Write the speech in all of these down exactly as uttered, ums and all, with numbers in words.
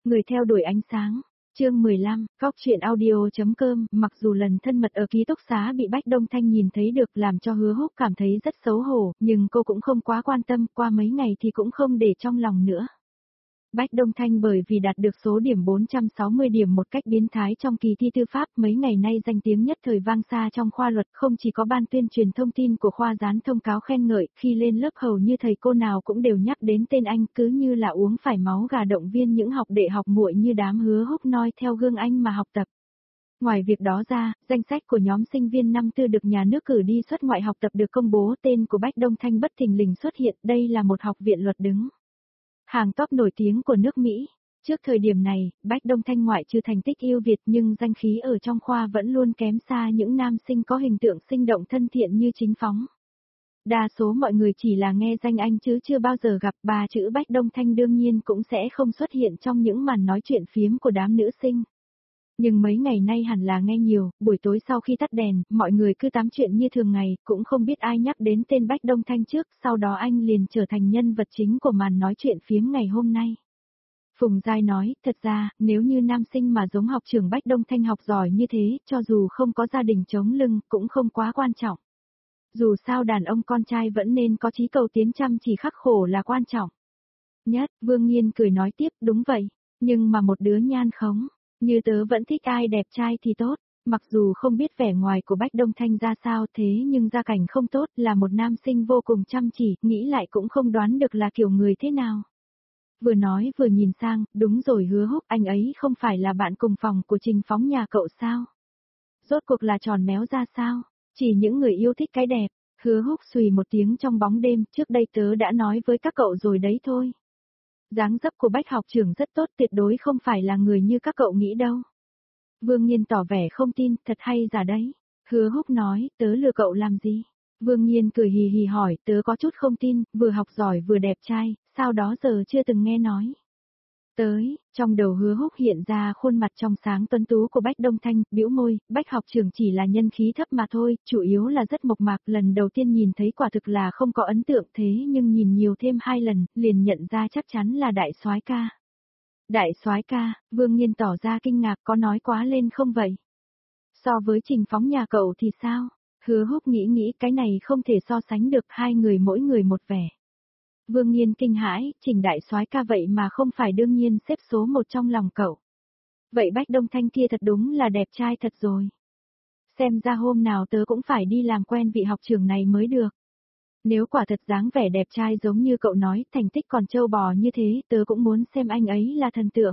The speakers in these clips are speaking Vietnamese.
Người theo đuổi ánh sáng. Chương mười lăm, Góc truyện audio.com. Mặc dù lần thân mật ở ký túc xá bị Bách Đông Thanh nhìn thấy được làm cho Hứa Húc cảm thấy rất xấu hổ, nhưng cô cũng không quá quan tâm, qua mấy ngày thì cũng không để trong lòng nữa. Bách Đông Thanh bởi vì đạt được số điểm bốn trăm sáu mươi điểm một cách biến thái trong kỳ thi tư pháp, mấy ngày nay danh tiếng nhất thời vang xa trong khoa luật, không chỉ có ban tuyên truyền thông tin của khoa dán thông cáo khen ngợi, khi lên lớp hầu như thầy cô nào cũng đều nhắc đến tên anh, cứ như là uống phải máu gà động viên những học đệ học muội như đám Hứa Húc noi theo gương anh mà học tập. Ngoài việc đó ra, danh sách của nhóm sinh viên năm tư được nhà nước cử đi xuất ngoại học tập được công bố, tên của Bách Đông Thanh bất thình lình xuất hiện, đây là một học viện luật đứng hàng top nổi tiếng của nước Mỹ. Trước thời điểm này, Bách Đông Thanh ngoại trừ thành tích yêu Việt nhưng danh khí ở trong khoa vẫn luôn kém xa những nam sinh có hình tượng sinh động thân thiện như Chính Phóng. Đa số mọi người chỉ là nghe danh anh chứ chưa bao giờ gặp, ba chữ Bách Đông Thanh đương nhiên cũng sẽ không xuất hiện trong những màn nói chuyện phiếm của đám nữ sinh. Nhưng mấy ngày nay hẳn là nghe nhiều, buổi tối sau khi tắt đèn, mọi người cứ tám chuyện như thường ngày, cũng không biết ai nhắc đến tên Bách Đông Thanh trước, sau đó anh liền trở thành nhân vật chính của màn nói chuyện phiếm ngày hôm nay. Phùng Giai nói, thật ra, nếu như nam sinh mà giống học trưởng Bách Đông Thanh học giỏi như thế, cho dù không có gia đình chống lưng, cũng không quá quan trọng. Dù sao đàn ông con trai vẫn nên có chí cầu tiến, chăm chỉ khắc khổ là quan trọng nhất. Vương Nhiên cười nói tiếp, đúng vậy, nhưng mà một đứa nhan khống như tớ vẫn thích ai đẹp trai thì tốt, mặc dù không biết vẻ ngoài của Bách Đông Thanh ra sao thế nhưng gia cảnh không tốt, là một nam sinh vô cùng chăm chỉ, nghĩ lại cũng không đoán được là kiểu người thế nào. Vừa nói vừa nhìn sang, đúng rồi Hứa Húc, anh ấy không phải là bạn cùng phòng của Trình Phóng nhà cậu sao? Rốt cuộc là tròn méo ra sao? Chỉ những người yêu thích cái đẹp. Hứa Húc xùy một tiếng trong bóng đêm, trước đây tớ đã nói với các cậu rồi đấy thôi. Dáng dấp của Bách học trưởng rất tốt, tuyệt đối không phải là người như các cậu nghĩ đâu. Vương Nhiên tỏ vẻ không tin, thật hay giả đấy. Hứa Húc nói, tớ lừa cậu làm gì? Vương Nhiên cười hì hì hỏi, tớ có chút không tin, vừa học giỏi vừa đẹp trai, sao đó giờ chưa từng nghe nói. Tới, trong đầu Hứa Húc hiện ra khuôn mặt trong sáng tuấn tú của Bách Đông Thanh, bĩu môi, Bách học trưởng chỉ là nhân khí thấp mà thôi, chủ yếu là rất mộc mạc, lần đầu tiên nhìn thấy quả thực là không có ấn tượng thế nhưng nhìn nhiều thêm hai lần, liền nhận ra chắc chắn là đại soái ca. Đại soái ca, Vương Nhiên tỏ ra kinh ngạc, có nói quá lên không vậy? So với Trình Phóng nhà cậu thì sao? Hứa Húc nghĩ nghĩ cái này không thể so sánh được, hai người mỗi người một vẻ. Vương Nhiên kinh hãi, Trình đại soái ca vậy mà không phải đương nhiên xếp số một trong lòng cậu. Vậy Bách Đông Thanh kia thật đúng là đẹp trai thật rồi. Xem ra hôm nào tớ cũng phải đi làm quen vị học trưởng này mới được. Nếu quả thật dáng vẻ đẹp trai giống như cậu nói, thành tích còn trâu bò như thế, tớ cũng muốn xem anh ấy là thần tượng.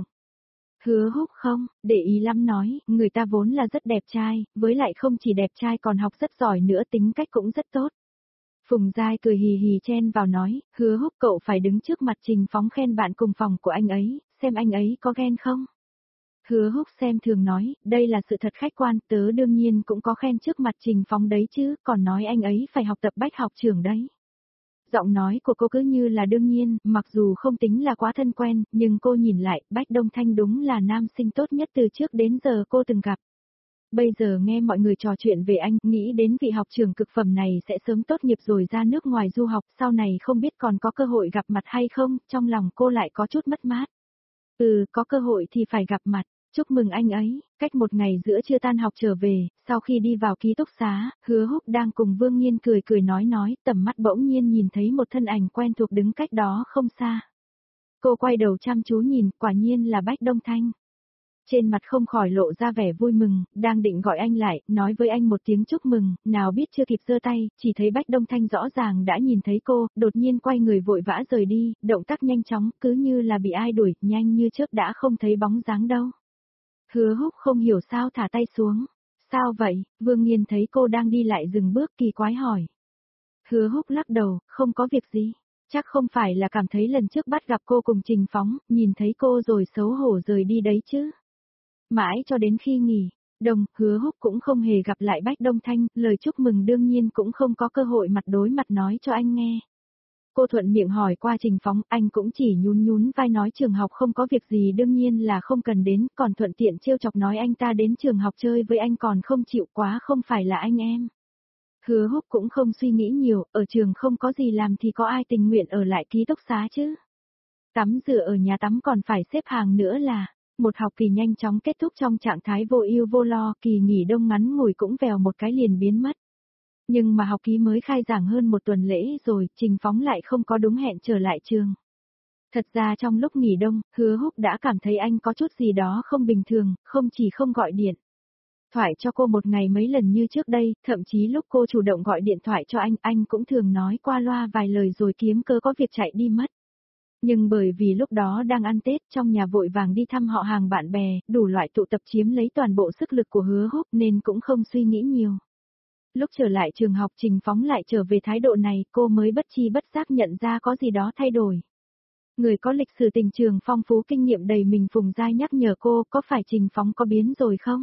Hứa Húc không, để ý lắm nói, người ta vốn là rất đẹp trai, với lại không chỉ đẹp trai còn học rất giỏi nữa, tính cách cũng rất tốt. Phùng Giai cười hì hì chen vào nói, Hứa Húc cậu phải đứng trước mặt Trình Phóng khen bạn cùng phòng của anh ấy, xem anh ấy có ghen không? Hứa Húc xem thường nói, đây là sự thật khách quan, tớ đương nhiên cũng có khen trước mặt Trình Phóng đấy chứ, còn nói anh ấy phải học tập Bách học trưởng đấy. Giọng nói của cô cứ như là đương nhiên, mặc dù không tính là quá thân quen, nhưng cô nhìn lại, Bách Đông Thanh đúng là nam sinh tốt nhất từ trước đến giờ cô từng gặp. Bây giờ nghe mọi người trò chuyện về anh, nghĩ đến vị học trưởng cực phẩm này sẽ sớm tốt nghiệp rồi ra nước ngoài du học, sau này không biết còn có cơ hội gặp mặt hay không, trong lòng cô lại có chút mất mát. Ừ, có cơ hội thì phải gặp mặt, chúc mừng anh ấy. Cách một ngày giữa trưa tan học trở về, sau khi đi vào ký túc xá, Hứa Húc đang cùng Vương Nhiên cười cười nói nói, tầm mắt bỗng nhiên nhìn thấy một thân ảnh quen thuộc đứng cách đó không xa. Cô quay đầu chăm chú nhìn, quả nhiên là Bách Đông Thanh. Trên mặt không khỏi lộ ra vẻ vui mừng, đang định gọi anh lại, nói với anh một tiếng chúc mừng, nào biết chưa kịp giơ tay, chỉ thấy Bách Đông Thanh rõ ràng đã nhìn thấy cô, đột nhiên quay người vội vã rời đi, động tác nhanh chóng, cứ như là bị ai đuổi, nhanh như chớp đã không thấy bóng dáng đâu. Hứa Húc không hiểu sao thả tay xuống. Sao vậy? Vương Nhiên thấy cô đang đi lại dừng bước kỳ quái hỏi. Hứa Húc lắc đầu, không có việc gì. Chắc không phải là cảm thấy lần trước bắt gặp cô cùng Trình Phóng, nhìn thấy cô rồi xấu hổ rời đi đấy chứ. Mãi cho đến khi nghỉ đông, Hứa Húc cũng không hề gặp lại Bách Đông Thanh, lời chúc mừng đương nhiên cũng không có cơ hội mặt đối mặt nói cho anh nghe. Cô thuận miệng hỏi qua Trình Phóng, anh cũng chỉ nhún nhún vai nói trường học không có việc gì đương nhiên là không cần đến, còn thuận tiện trêu chọc nói anh ta đến trường học chơi với anh còn không chịu, quá không phải là anh em. Hứa Húc cũng không suy nghĩ nhiều, ở trường không có gì làm thì có ai tình nguyện ở lại ký túc xá chứ. Tắm rửa ở nhà tắm còn phải xếp hàng nữa là, một học kỳ nhanh chóng kết thúc trong trạng thái vô ưu vô lo, kỳ nghỉ đông ngắn ngủi cũng vèo một cái liền biến mất. Nhưng mà học kỳ mới khai giảng hơn một tuần lễ rồi, Trình Phóng lại không có đúng hẹn trở lại trường. Thật ra trong lúc nghỉ đông, Hứa Húc đã cảm thấy anh có chút gì đó không bình thường, không chỉ không gọi điện thoại cho cô một ngày mấy lần như trước đây, thậm chí lúc cô chủ động gọi điện thoại cho anh, anh cũng thường nói qua loa vài lời rồi kiếm cớ có việc chạy đi mất. Nhưng bởi vì lúc đó đang ăn Tết, trong nhà vội vàng đi thăm họ hàng bạn bè, đủ loại tụ tập chiếm lấy toàn bộ sức lực của Hứa Húc nên cũng không suy nghĩ nhiều. Lúc trở lại trường học Trình Phóng lại trở về thái độ này, cô mới bất chi bất giác nhận ra có gì đó thay đổi. Người có lịch sử tình trường phong phú kinh nghiệm đầy mình Phùng Giai nhắc nhở cô, có phải Trình Phóng có biến rồi không?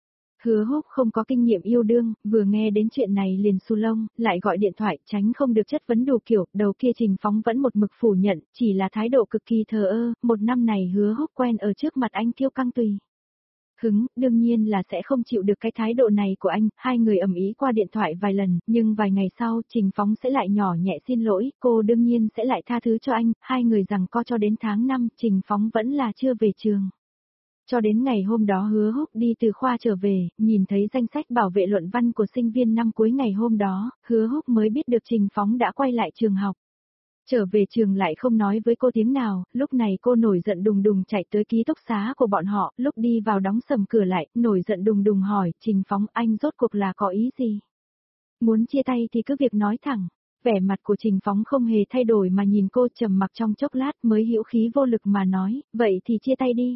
Hứa Húc không có kinh nghiệm yêu đương, vừa nghe đến chuyện này liền xù lông, lại gọi điện thoại, tránh không được chất vấn đủ kiểu, đầu kia Trình Phóng vẫn một mực phủ nhận, chỉ là thái độ cực kỳ thờ ơ, một năm này Hứa Húc quen ở trước mặt anh kiêu căng tùy hứng, đương nhiên là sẽ không chịu được cái thái độ này của anh, hai người ầm ĩ qua điện thoại vài lần, nhưng vài ngày sau, Trình Phóng sẽ lại nhỏ nhẹ xin lỗi, cô đương nhiên sẽ lại tha thứ cho anh, hai người giằng co cho đến tháng năm, Trình Phóng vẫn là chưa về trường. Cho đến ngày hôm đó Hứa Húc đi từ khoa trở về, nhìn thấy danh sách bảo vệ luận văn của sinh viên năm cuối ngày hôm đó, Hứa Húc mới biết được Trình Phóng đã quay lại trường học. Trở về trường lại không nói với cô tiếng nào, lúc này cô nổi giận đùng đùng chạy tới ký túc xá của bọn họ, lúc đi vào đóng sầm cửa lại, nổi giận đùng đùng hỏi, Trình Phóng anh rốt cuộc là có ý gì? Muốn chia tay thì cứ việc nói thẳng. Vẻ mặt của Trình Phóng không hề thay đổi mà nhìn cô trầm mặc trong chốc lát mới hữu khí vô lực mà nói, vậy thì chia tay đi.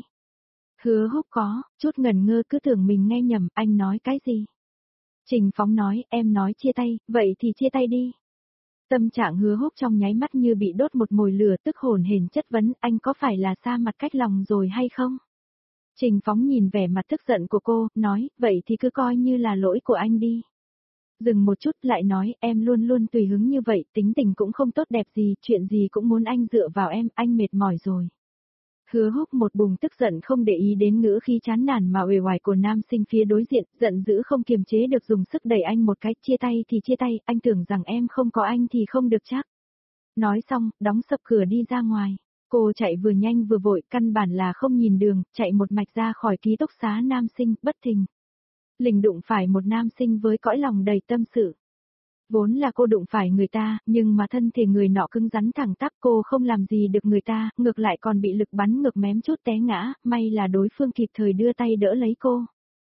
Hứa Húc có, chút ngần ngơ cứ tưởng mình nghe nhầm, anh nói cái gì? Trình Phóng nói, em nói chia tay, vậy thì chia tay đi. Tâm trạng Hứa Húc trong nháy mắt như bị đốt một mồi lửa tức hồn hển chất vấn, anh có phải là xa mặt cách lòng rồi hay không? Trình Phóng nhìn vẻ mặt tức giận của cô, nói, vậy thì cứ coi như là lỗi của anh đi. Dừng một chút lại nói, em luôn luôn tùy hứng như vậy, tính tình cũng không tốt đẹp gì, chuyện gì cũng muốn anh dựa vào em, anh mệt mỏi rồi. Hứa Húc một bùng tức giận không để ý đến ngữ khí chán nản mà uể oải của nam sinh phía đối diện, giận dữ không kiềm chế được dùng sức đẩy anh một cái, chia tay thì chia tay, anh tưởng rằng em không có anh thì không được chắc. Nói xong, đóng sập cửa đi ra ngoài. Cô chạy vừa nhanh vừa vội, căn bản là không nhìn đường, chạy một mạch ra khỏi ký túc xá nam sinh, bất thình lình đụng phải một nam sinh với cõi lòng đầy tâm sự. Vốn là cô đụng phải người ta, nhưng mà thân thể người nọ cứng rắn thẳng tắp, cô không làm gì được người ta, ngược lại còn bị lực bắn ngược mém chút té ngã, may là đối phương kịp thời đưa tay đỡ lấy cô.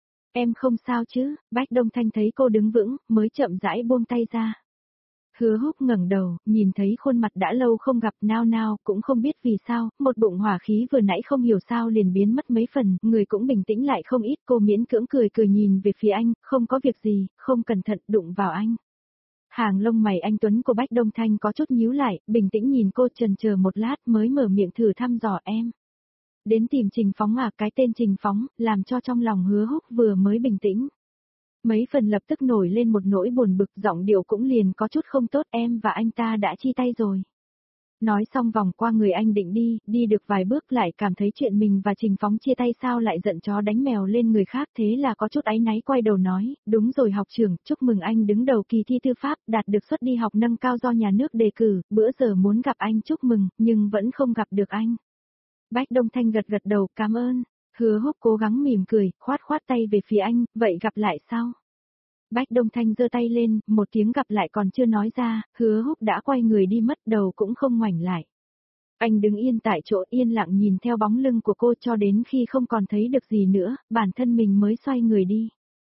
Em không sao chứ? Bách Đông Thanh thấy cô đứng vững, mới chậm rãi buông tay ra. Hứa Húc ngẩng đầu, nhìn thấy khuôn mặt đã lâu không gặp nao nao, cũng không biết vì sao, một bụng hỏa khí vừa nãy không hiểu sao liền biến mất mấy phần, người cũng bình tĩnh lại không ít, cô miễn cưỡng cười cười nhìn về phía anh, không có việc gì, không cẩn thận đụng vào anh. Hàng lông mày anh Tuấn của Bách Đông Thanh có chút nhíu lại, bình tĩnh nhìn cô chần chờ một lát mới mở miệng thử thăm dò em. Đến tìm Trình Phóng à, cái tên Trình Phóng, làm cho trong lòng Hứa Húc vừa mới bình tĩnh. Mấy phần lập tức nổi lên một nỗi buồn bực, giọng điệu cũng liền có chút không tốt, em và anh ta đã chia tay rồi. Nói xong vòng qua người anh định đi, đi được vài bước lại cảm thấy chuyện mình và Trình Phóng chia tay sao lại giận chó đánh mèo lên người khác, thế là có chút áy náy quay đầu nói, đúng rồi học trưởng, chúc mừng anh đứng đầu kỳ thi tư pháp, đạt được suất đi học nâng cao do nhà nước đề cử, bữa giờ muốn gặp anh chúc mừng, nhưng vẫn không gặp được anh. Bách Đông Thanh gật gật đầu, cảm ơn. Hứa Húc cố gắng mỉm cười, khoát khoát tay về phía anh, vậy gặp lại sau. Bách Đông Thanh giơ tay lên, một tiếng gặp lại còn chưa nói ra, Hứa Húc đã quay người đi mất, đầu cũng không ngoảnh lại. Anh đứng yên tại chỗ yên lặng nhìn theo bóng lưng của cô cho đến khi không còn thấy được gì nữa, bản thân mình mới xoay người đi.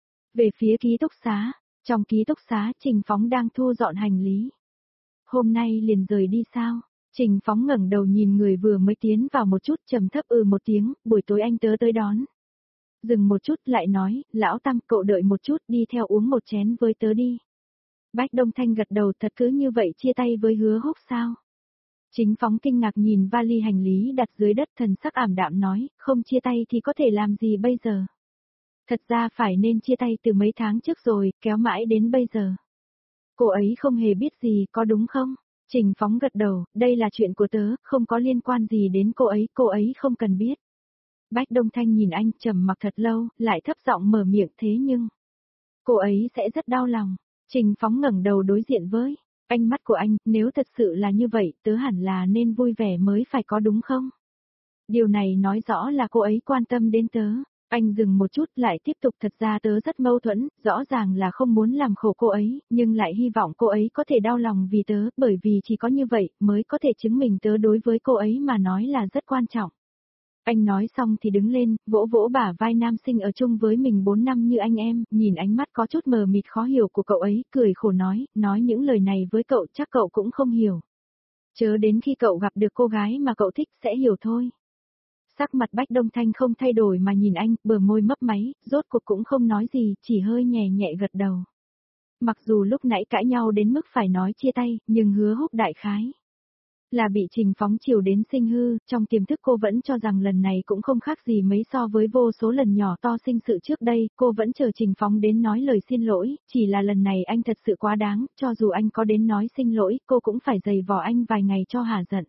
Về phía ký túc xá, trong ký túc xá Trình Phóng đang thu dọn hành lý. Hôm nay liền rời đi sao? Trình Phóng ngẩng đầu nhìn người vừa mới tiến vào một chút, trầm thấp ừ một tiếng, buổi tối anh tớ tới đón. Dừng một chút lại nói, lão Tam cậu đợi một chút đi theo uống một chén với tớ đi. Bách Đông Thanh gật đầu, thật cứ như vậy chia tay với Hứa Húc sao? Trình Phóng kinh ngạc nhìn vali hành lý đặt dưới đất, thần sắc ảm đạm nói, không chia tay thì có thể làm gì bây giờ? Thật ra phải nên chia tay từ mấy tháng trước rồi, kéo mãi đến bây giờ. Cô ấy không hề biết gì, có đúng không? Trình Phóng gật đầu, đây là chuyện của tớ, không có liên quan gì đến cô ấy, cô ấy không cần biết. Bách Đông Thanh nhìn anh trầm mặc thật lâu, lại thấp giọng mở miệng thế nhưng cô ấy sẽ rất đau lòng. Trình Phóng ngẩng đầu đối diện với Ánh mắt của anh, nếu thật sự là như vậy, tớ hẳn là nên vui vẻ mới phải có đúng không? Điều này nói rõ là cô ấy quan tâm đến tớ. Anh dừng một chút lại tiếp tục, thật ra tớ rất mâu thuẫn, rõ ràng là không muốn làm khổ cô ấy, nhưng lại hy vọng cô ấy có thể đau lòng vì tớ, bởi vì chỉ có như vậy mới có thể chứng minh tớ đối với cô ấy mà nói là rất quan trọng. Anh nói xong thì đứng lên, vỗ vỗ bả vai nam sinh ở chung với mình bốn năm như anh em, nhìn ánh mắt có chút mờ mịt khó hiểu của cậu ấy, cười khổ nói, nói những lời này với cậu chắc cậu cũng không hiểu. Chớ đến khi cậu gặp được cô gái mà cậu thích sẽ hiểu thôi. Sắc mặt Bách Đông Thanh không thay đổi mà nhìn anh, bờ môi mấp máy, rốt cuộc cũng không nói gì, chỉ hơi nhẹ nhẹ gật đầu. Mặc dù lúc nãy cãi nhau đến mức phải nói chia tay, nhưng Hứa Húc đại khái là bị Trình Phóng chiều đến sinh hư, trong tiềm thức cô vẫn cho rằng lần này cũng không khác gì mấy so với vô số lần nhỏ to sinh sự trước đây, cô vẫn chờ Trình Phóng đến nói lời xin lỗi, chỉ là lần này anh thật sự quá đáng, cho dù anh có đến nói xin lỗi, cô cũng phải giày vò anh vài ngày cho hả giận.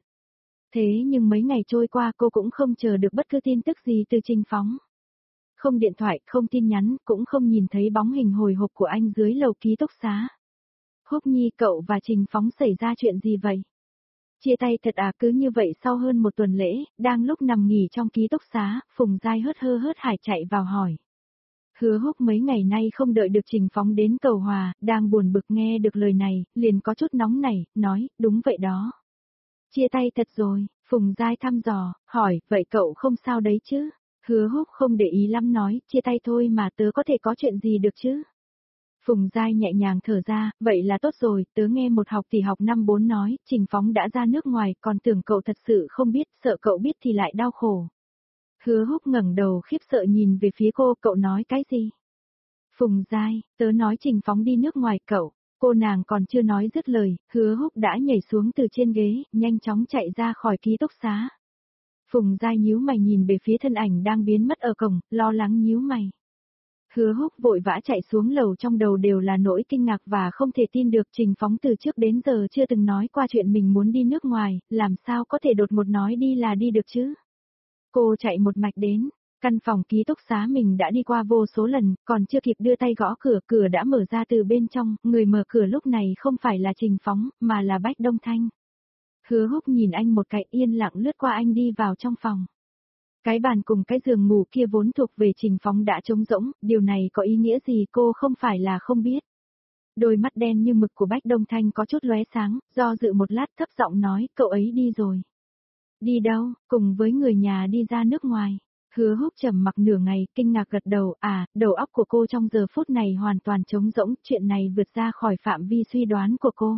Thế nhưng mấy ngày trôi qua cô cũng không chờ được bất cứ tin tức gì từ Trình Phóng. Không điện thoại, không tin nhắn, cũng không nhìn thấy bóng hình hồi hộp của anh dưới lầu ký túc xá. Húc Nhi, cậu và Trình Phóng xảy ra chuyện gì vậy? Chia tay thật à? Cứ như vậy sau hơn một tuần lễ, đang lúc nằm nghỉ trong ký túc xá, Phùng Giai hớt hơ hớt hải chạy vào hỏi. Hứa Húc mấy ngày nay không đợi được Trình Phóng đến cầu hòa, đang buồn bực nghe được lời này, liền có chút nóng nảy, nói, đúng vậy đó. Chia tay thật rồi, Phùng Giai thăm dò, hỏi, vậy cậu không sao đấy chứ? Hứa Húc không để ý lắm nói, chia tay thôi mà tớ có thể có chuyện gì được chứ? Phùng Giai nhẹ nhàng thở ra, vậy là tốt rồi, tớ nghe một học tỷ học năm bốn nói, Trình Phóng đã ra nước ngoài, còn tưởng cậu thật sự không biết, sợ cậu biết thì lại đau khổ. Hứa Húc ngẩng đầu khiếp sợ nhìn về phía cô, cậu nói cái gì? Phùng Giai, tớ nói Trình Phóng đi nước ngoài cậu. Cô nàng còn chưa nói dứt lời, Hứa Húc đã nhảy xuống từ trên ghế, nhanh chóng chạy ra khỏi ký túc xá. Phùng Giai nhíu mày nhìn về phía thân ảnh đang biến mất ở cổng, lo lắng nhíu mày. Hứa Húc vội vã chạy xuống lầu, trong đầu đều là nỗi kinh ngạc và không thể tin được, Trình Phóng từ trước đến giờ chưa từng nói qua chuyện mình muốn đi nước ngoài, làm sao có thể đột một nói đi là đi được chứ? Cô chạy một mạch đến. Căn phòng ký túc xá mình đã đi qua vô số lần, còn chưa kịp đưa tay gõ cửa, cửa đã mở ra từ bên trong, người mở cửa lúc này không phải là Trình Phóng, mà là Bách Đông Thanh. Hứa Húc nhìn anh một cái, yên lặng lướt qua anh đi vào trong phòng. Cái bàn cùng cái giường ngủ kia vốn thuộc về Trình Phóng đã trống rỗng, điều này có ý nghĩa gì cô không phải là không biết. Đôi mắt đen như mực của Bách Đông Thanh có chút lóe sáng, do dự một lát thấp giọng nói, cậu ấy đi rồi. Đi đâu? Cùng với người nhà đi ra nước ngoài. Hứa Húc trầm mặc nửa ngày, kinh ngạc gật đầu, à, đầu óc của cô trong giờ phút này hoàn toàn trống rỗng, chuyện này vượt ra khỏi phạm vi suy đoán của cô.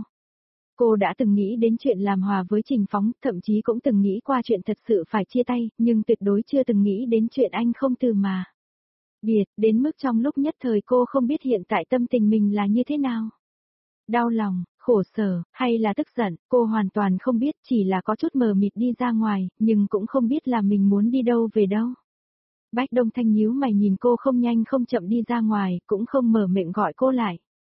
Cô đã từng nghĩ đến chuyện làm hòa với Trình Phóng, thậm chí cũng từng nghĩ qua chuyện thật sự phải chia tay, nhưng tuyệt đối chưa từng nghĩ đến chuyện anh không từ mà. Biệt, đến mức trong lúc nhất thời cô không biết hiện tại tâm tình mình là như thế nào. Đau lòng, khổ sở, hay là tức giận, cô hoàn toàn không biết, chỉ là có chút mờ mịt đi ra ngoài, nhưng cũng không biết là mình muốn đi đâu về đâu. Bách Đông Thanh nhíu mày nhìn cô không nhanh không chậm đi ra ngoài, cũng không mở miệng gọi cô lại.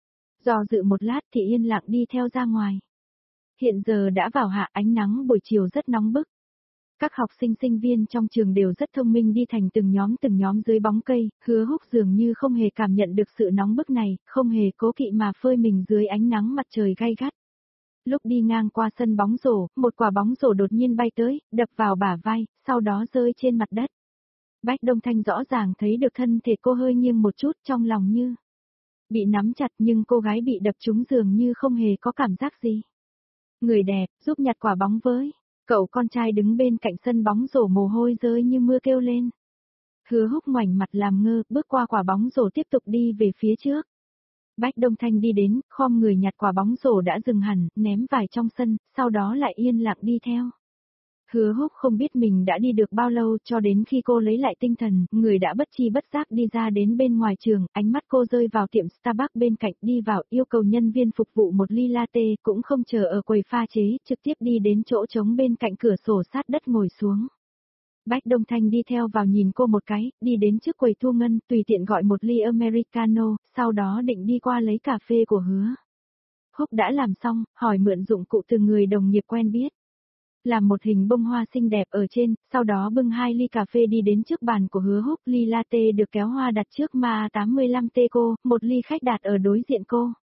Do dự một lát thì yên lặng đi theo ra ngoài. Hiện giờ đã vào hạ, ánh nắng buổi chiều rất nóng bức. Các học sinh sinh viên trong trường đều rất thông minh, đi thành từng nhóm từng nhóm dưới bóng cây, Hứa Húc dường như không hề cảm nhận được sự nóng bức này, không hề cố kỵ mà phơi mình dưới ánh nắng mặt trời gay gắt. Lúc đi ngang qua sân bóng rổ, một quả bóng rổ đột nhiên bay tới, đập vào bả vai, sau đó rơi trên mặt đất. Bách Đông Thanh rõ ràng thấy được thân thể cô hơi nghiêng một chút, trong lòng như bị nắm chặt, nhưng cô gái bị đập trúng dường như không hề có cảm giác gì. Người đẹp, giúp nhặt quả bóng với. Cậu con trai đứng bên cạnh sân bóng rổ mồ hôi rơi như mưa kêu lên. Hứa Húc ngoảnh mặt làm ngơ, bước qua quả bóng rổ tiếp tục đi về phía trước. Bách Đông Thanh đi đến, khom người nhặt quả bóng rổ đã dừng hẳn, ném vài trong sân, sau đó lại yên lặng đi theo. Hứa Húc không biết mình đã đi được bao lâu, cho đến khi cô lấy lại tinh thần, người đã bất chi bất giác đi ra đến bên ngoài trường, ánh mắt cô rơi vào tiệm Starbucks bên cạnh, đi vào, yêu cầu nhân viên phục vụ một ly latte, cũng không chờ ở quầy pha chế, trực tiếp đi đến chỗ trống bên cạnh cửa sổ sát đất ngồi xuống. Bách Đông Thanh đi theo vào nhìn cô một cái, đi đến trước quầy thu ngân, tùy tiện gọi một ly Americano, sau đó định đi qua lấy cà phê của Hứa Húc đã làm xong, hỏi mượn dụng cụ từ người đồng nghiệp quen biết. Làm một hình bông hoa xinh đẹp ở trên, sau đó bưng hai ly cà phê đi đến trước bàn của Hứa Húc, ly latte được kéo hoa đặt trước ma tám mươi lăm tê cô, một ly khách đặt ở đối diện cô.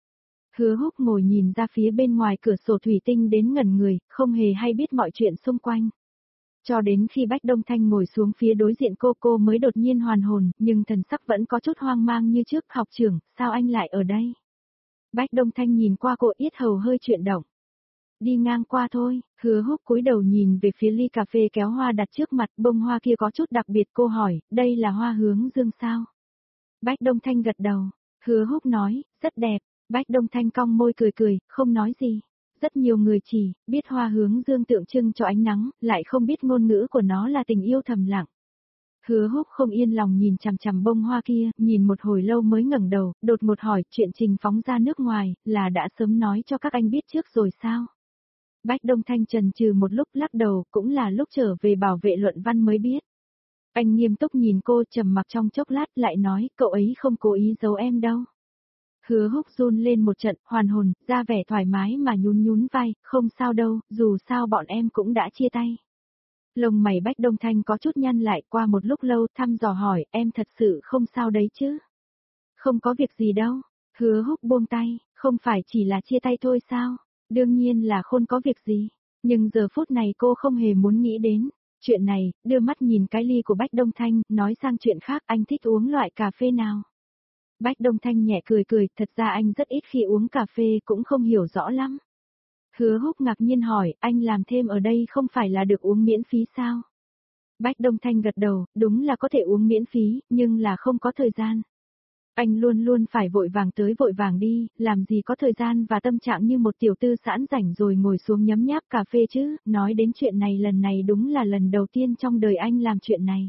Hứa Húc ngồi nhìn ra phía bên ngoài cửa sổ thủy tinh đến ngẩn người, không hề hay biết mọi chuyện xung quanh. Cho đến khi Bách Đông Thanh ngồi xuống phía đối diện cô cô mới đột nhiên hoàn hồn, nhưng thần sắc vẫn có chút hoang mang như trước. Học trưởng, sao anh lại ở đây? Bách Đông Thanh nhìn qua cô, yết hầu hơi chuyển động. Đi ngang qua thôi. Hứa Húc cúi đầu nhìn về phía ly cà phê kéo hoa đặt trước mặt, bông hoa kia có chút đặc biệt. Cô hỏi, đây là hoa hướng dương sao? Bách Đông Thanh gật đầu. Hứa Húc nói, rất đẹp. Bách Đông Thanh cong môi cười cười, không nói gì. Rất nhiều người chỉ biết hoa hướng dương tượng trưng cho ánh nắng, lại không biết ngôn ngữ của nó là tình yêu thầm lặng. Hứa Húc không yên lòng nhìn chằm chằm bông hoa kia, nhìn một hồi lâu mới ngẩng đầu, đột một hỏi, chuyện Trình phóng ra nước ngoài, là đã sớm nói cho các anh biết trước rồi sao? Bách Đông Thanh chần chừ một lúc lắc đầu, cũng là lúc trở về bảo vệ luận văn mới biết. Anh nghiêm túc nhìn cô, trầm mặc trong chốc lát lại nói, cậu ấy không cố ý giấu em đâu. Hứa Húc run lên một trận, hoàn hồn, ra vẻ thoải mái mà nhún nhún vai, không sao đâu, dù sao bọn em cũng đã chia tay. Lông mày Bách Đông Thanh có chút nhăn lại, qua một lúc lâu thăm dò hỏi, em thật sự không sao đấy chứ? Không có việc gì đâu. Hứa Húc buông tay, không phải chỉ là chia tay thôi sao? Đương nhiên là không có việc gì. Nhưng giờ phút này cô không hề muốn nghĩ đến chuyện này, đưa mắt nhìn cái ly của Bách Đông Thanh, nói sang chuyện khác, anh thích uống loại cà phê nào? Bách Đông Thanh nhẹ cười cười, thật ra anh rất ít khi uống cà phê, cũng không hiểu rõ lắm. Hứa Húc ngạc nhiên hỏi, anh làm thêm ở đây không phải là được uống miễn phí sao? Bách Đông Thanh gật đầu, đúng là có thể uống miễn phí, nhưng là không có thời gian. Anh luôn luôn phải vội vàng tới vội vàng đi, làm gì có thời gian và tâm trạng như một tiểu tư sẵn rảnh rồi ngồi xuống nhấm nháp cà phê chứ, nói đến chuyện này lần này đúng là lần đầu tiên trong đời anh làm chuyện này.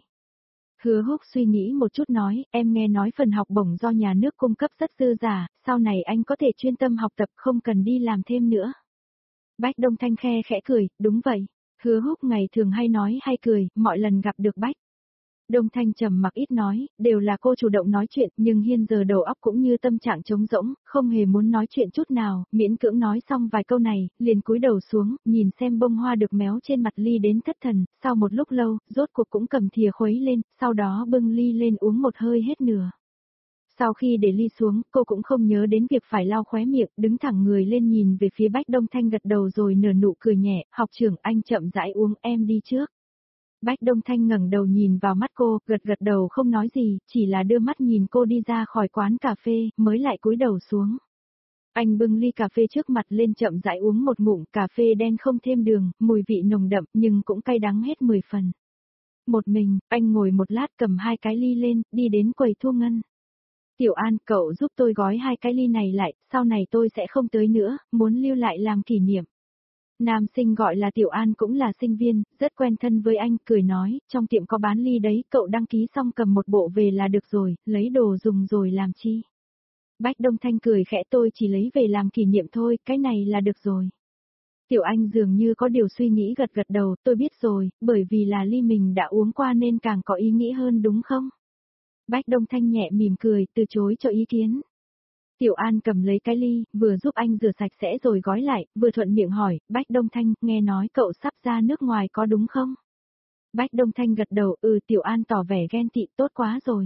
Hứa Húc suy nghĩ một chút nói, em nghe nói phần học bổng do nhà nước cung cấp rất dư giả, sau này anh có thể chuyên tâm học tập không cần đi làm thêm nữa. Bách Đông Thanh khe khẽ cười, đúng vậy. Hứa Húc ngày thường hay nói hay cười, mọi lần gặp được Bách Đông Thanh trầm mặc ít nói, đều là cô chủ động nói chuyện, nhưng hiện giờ đầu óc cũng như tâm trạng trống rỗng, không hề muốn nói chuyện chút nào, miễn cưỡng nói xong vài câu này, liền cúi đầu xuống, nhìn xem bông hoa được méo trên mặt ly đến thất thần, sau một lúc lâu, rốt cuộc cũng cầm thìa khuấy lên, sau đó bưng ly lên uống một hơi hết nửa. Sau khi để ly xuống, cô cũng không nhớ đến việc phải lau khóe miệng, đứng thẳng người lên nhìn về phía Bách Đông Thanh gật đầu rồi nở nụ cười nhẹ, học trưởng anh chậm rãi uống, em đi trước. Bách Đông Thanh ngẩng đầu nhìn vào mắt cô, gật gật đầu không nói gì, chỉ là đưa mắt nhìn cô đi ra khỏi quán cà phê, mới lại cúi đầu xuống. Anh bưng ly cà phê trước mặt lên chậm rãi uống một ngụm, cà phê đen không thêm đường, mùi vị nồng đậm nhưng cũng cay đắng hết mười phần. Một mình, anh ngồi một lát cầm hai cái ly lên, đi đến quầy thu ngân. Tiểu An, cậu giúp tôi gói hai cái ly này lại, sau này tôi sẽ không tới nữa, muốn lưu lại làm kỷ niệm. Nam sinh gọi là Tiểu An cũng là sinh viên, rất quen thân với anh, cười nói, trong tiệm có bán ly đấy, cậu đăng ký xong cầm một bộ về là được rồi, lấy đồ dùng rồi làm chi. Bách Đông Thanh cười khẽ, tôi chỉ lấy về làm kỷ niệm thôi, cái này là được rồi. Tiểu Anh dường như có điều suy nghĩ gật gật đầu, tôi biết rồi, bởi vì là ly mình đã uống qua nên càng có ý nghĩ hơn đúng không? Bách Đông Thanh nhẹ mỉm cười, từ chối cho ý kiến. Tiểu An cầm lấy cái ly, vừa giúp anh rửa sạch sẽ rồi gói lại, vừa thuận miệng hỏi, Bách Đông Thanh, nghe nói cậu sắp ra nước ngoài có đúng không? Bách Đông Thanh gật đầu, ừ. Tiểu An tỏ vẻ ghen tị, tốt quá rồi.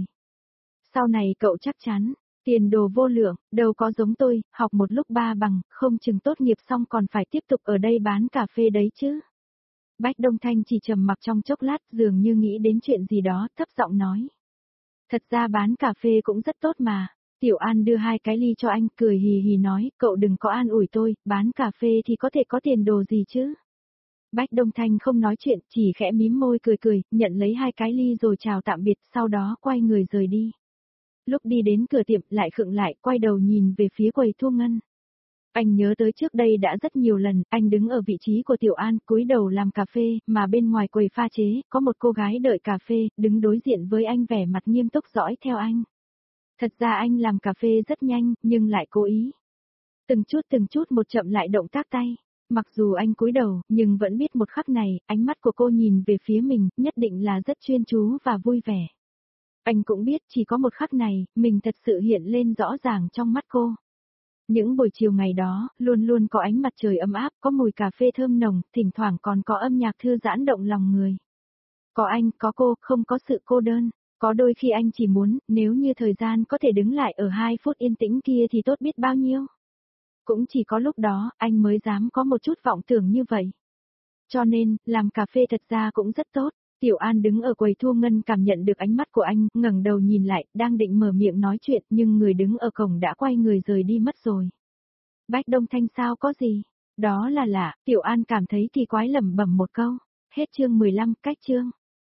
Sau này cậu chắc chắn, tiền đồ vô lượng, đâu có giống tôi, học một lúc ba bằng, không chừng tốt nghiệp xong còn phải tiếp tục ở đây bán cà phê đấy chứ. Bách Đông Thanh chỉ trầm mặc trong chốc lát, dường như nghĩ đến chuyện gì đó, thấp giọng nói. Thật ra bán cà phê cũng rất tốt mà. Tiểu An đưa hai cái ly cho anh, cười hì hì nói, cậu đừng có an ủi tôi, bán cà phê thì có thể có tiền đồ gì chứ. Bách Đông Thanh không nói chuyện, chỉ khẽ mím môi cười cười, nhận lấy hai cái ly rồi chào tạm biệt, sau đó quay người rời đi. Lúc đi đến cửa tiệm lại khựng lại, quay đầu nhìn về phía quầy thu ngân. Anh nhớ tới trước đây đã rất nhiều lần, anh đứng ở vị trí của Tiểu An, cúi đầu làm cà phê, mà bên ngoài quầy pha chế, có một cô gái đợi cà phê, đứng đối diện với anh vẻ mặt nghiêm túc dõi theo anh. Thật ra anh làm cà phê rất nhanh, nhưng lại cố ý. Từng chút từng chút một chậm lại động tác tay. Mặc dù anh cúi đầu, nhưng vẫn biết một khắc này, ánh mắt của cô nhìn về phía mình, nhất định là rất chuyên chú và vui vẻ. Anh cũng biết chỉ có một khắc này, mình thật sự hiện lên rõ ràng trong mắt cô. Những buổi chiều ngày đó, luôn luôn có ánh mặt trời ấm áp, có mùi cà phê thơm nồng, thỉnh thoảng còn có âm nhạc thư giãn động lòng người. Có anh, có cô, không có sự cô đơn. Có đôi khi anh chỉ muốn, nếu như thời gian có thể đứng lại ở hai phút yên tĩnh kia thì tốt biết bao nhiêu. Cũng chỉ có lúc đó, anh mới dám có một chút vọng tưởng như vậy. Cho nên, làm cà phê thật ra cũng rất tốt. Tiểu An đứng ở quầy thu ngân cảm nhận được ánh mắt của anh, ngẩng đầu nhìn lại, đang định mở miệng nói chuyện, nhưng người đứng ở cổng đã quay người rời đi mất rồi. Bách Đông Thanh sao có gì? Đó là lạ, Tiểu An cảm thấy kỳ quái lẩm bẩm một câu. Hết chương mười lăm, cách chương.